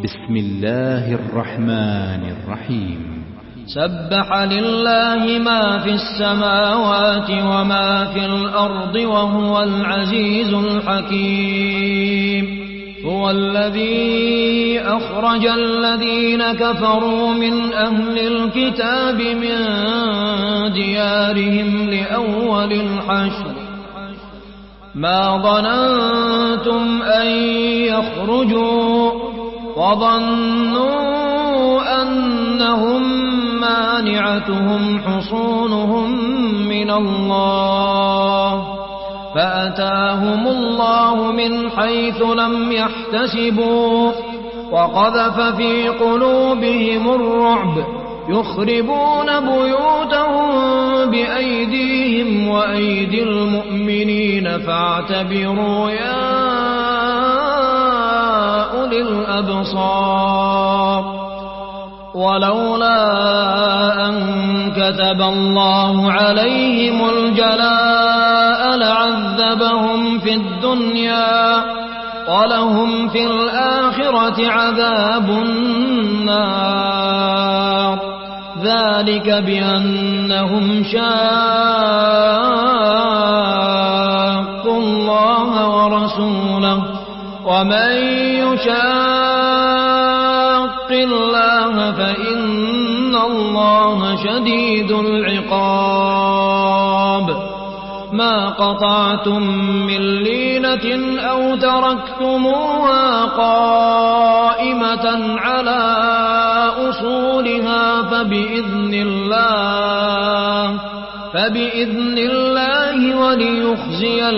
بسم الله الرحمن الرحيم. سبح لله ما في السماوات وما في الأرض وهو العزيز الحكيم. هو الذي أخرج الذين كفروا من أهل الكتاب من ديارهم لأول الحشر ما ظننتم أن يخرجوا وظنوا أنهم مانعتهم حصونهم من الله فأتاهم الله من حيث لم يحتسبوا وقذف في قلوبهم الرعب يخربون بيوتهم بأيديهم وأيدي المؤمنين فاعتبروا يا أولي الأبصار. ولولا أن كتب الله عليهم الجلاء لعذبهم في الدنيا ولهم في الآخرة عذاب النار ذلك بأنهم شاقوا الله ورسوله ومن يشاق الله فإن الله شديد العقاب. ما قطعتم من لينة أو تركتموها قائمة على أصولها فبإذن الله وليخزي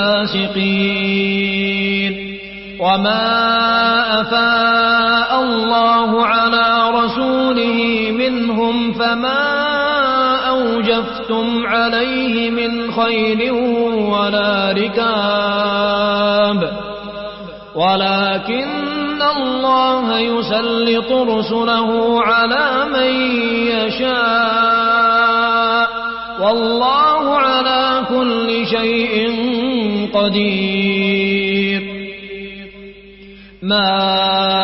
الفاسقين. وما أفاء الله على رسوله منهم فما أوجفتم عليه من خيل ولا ركاب ولكن الله يسلط رسله على من يشاء والله على كل شيء قدير. ما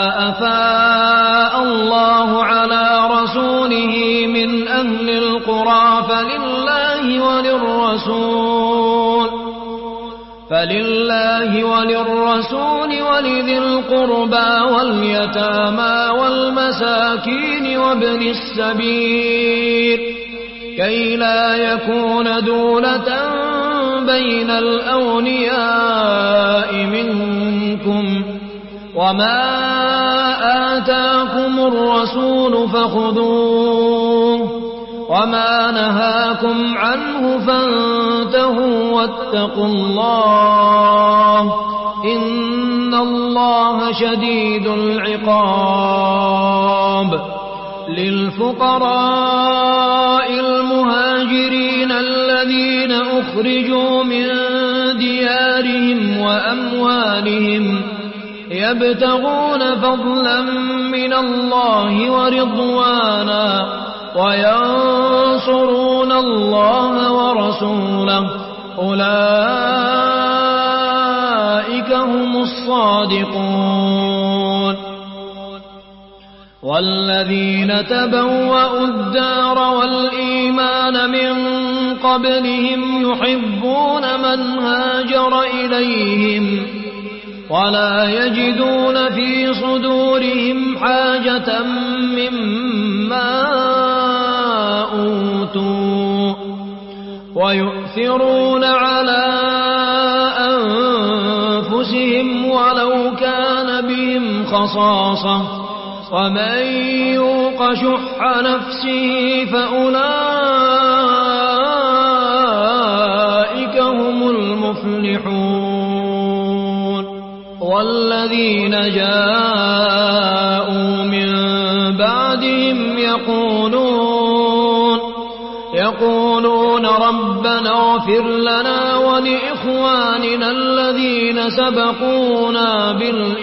أفاء الله على رسوله من أهل القرى فلله وللرسول ولذي القربى واليتامى والمساكين وابن السبيل كي لا يكون دولة بين الأغنياء منكم وما آتاكم الرسول فخذوه وما نهاكم عنه فانتهوا واتقوا الله إن الله شديد العقاب. للفقراء المهاجرين الذين أخرجوا من ديارهم وأموالهم يبتغون فضلا من الله ورضوانا وينصرون الله ورسوله أولئك هم الصادقون. والذين تبوأوا الدار والإيمان من قبلهم يحبون من هاجر إليهم ولا يجدون في صدورهم حاجة مما أوتوا ويؤثرون على أنفسهم ولو كان بهم خصاصة ومن يوق شح نفسه فأولئك هم المفلحون. والذين جاءوا من بعدهم يقولون ربنا اغفر لنا ولإخواننا الذين سبقونا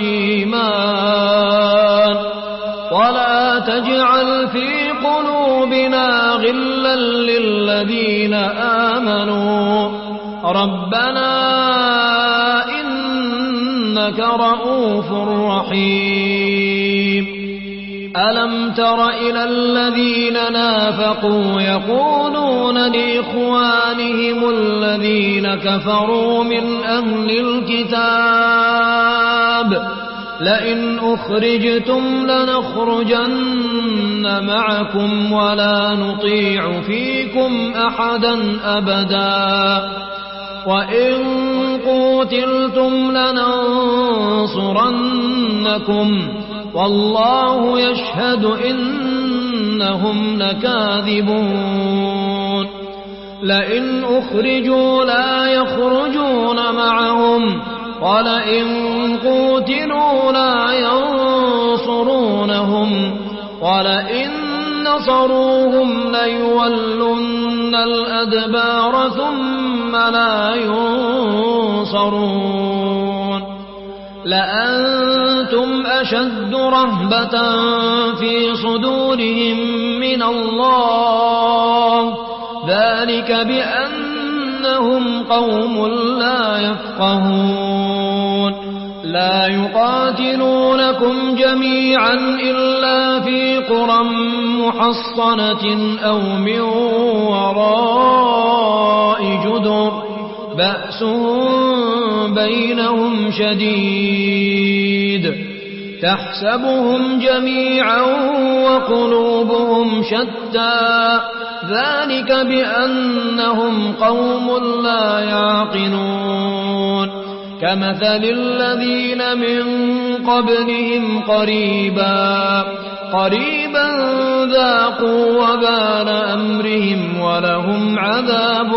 بالإيمان ولا تجعل في قلوبنا غلا للذين آمنوا ربنا إنك رؤوف رحيم. ألم تر إلى الذين نافقوا يقولون لإخوانهم الذين كفروا من أهل الكتاب لئن أخرجتم لنخرجن معكم ولا نطيع فيكم أحدا أبدا وإن قوتلتم لننصرنكم والله يشهد إنهم لكاذبون لئن أخرجوا لا يخرجون معهم ولئن قوتلوا لا ينصرونهم ولئن نصروهم ليولن الأدبار ثم لا ينصرون لأنتم أشد رهبة في صدورهم من الله ذلك بأنهم قوم لا يفقهون لا يقاتلونكم جميعا إلا في قرى محصنة أو من وراء جدر بأسهم بينهم شديد تحسبهم جميعا وقلوبهم شتى ذلك بأنهم قوم لا يعقلون كمثل الذين من قبلهم قريبا ذاقوا وبال أمرهم ولهم عذاب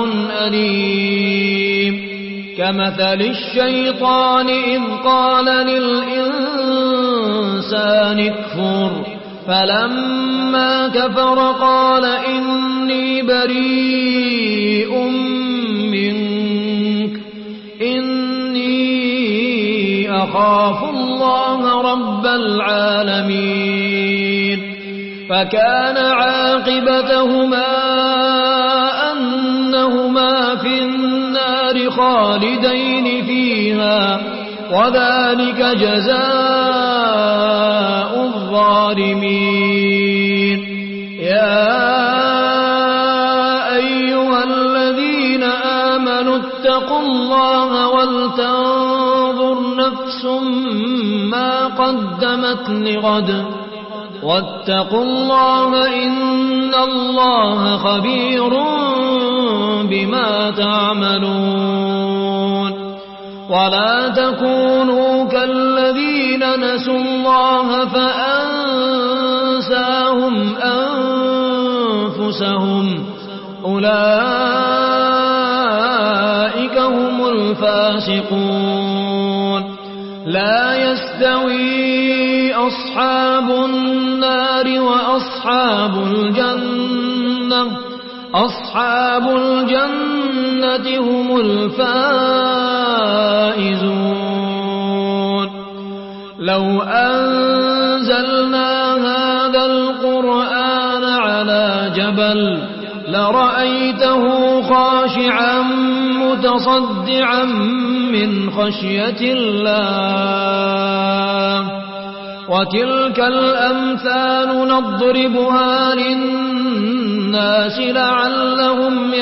أليم كمثل الشيطان إذ قال للإنسان اكفر فلما كفر قال إني بريء منك إني أخاف الله رب العالمين فكان عاقبتهما أنهما في النار خالدين فيها وذلك جزاء الظالمين يا أيها الذين آمنوا اتقوا الله ولتنظر نفس ما قدمت لغد واتقوا الله إن الله خبير بما تعملون ولا تكونوا كالذين نسوا الله فأنساهم أنفسهم أولئك هم الفاسقون لا يستوي أصحاب النار وأصحاب الجنة هم الفائزون لو أنزلنا هذا القرآن على جبل لرأيته خاشعا متصدعا من خشية الله وتلك الأمثال نضربها للناس لعلهم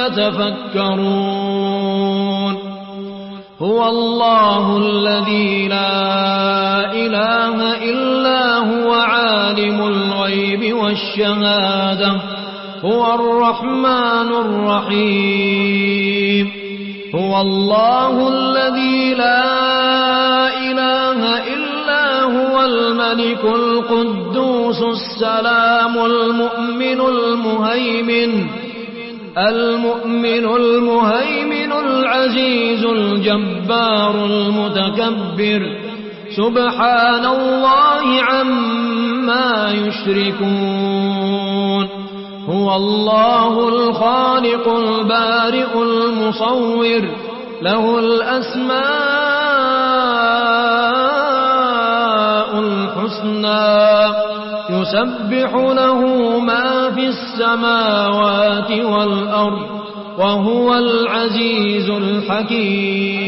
يتفكرون هو الله الذي لا إله إلا هو عالم الغيب والشهادة هو الرحمن الرحيم هو الله الذي لا إله إلا هو الملك القدوس السلام المؤمن المهيمن العزيز الجبار المتكبر سبحان الله عما يشركون هو الله الخالق البارئ المصور له الأسماء الحسنى يسبح له ما في السماوات والأرض وهو العزيز الحكيم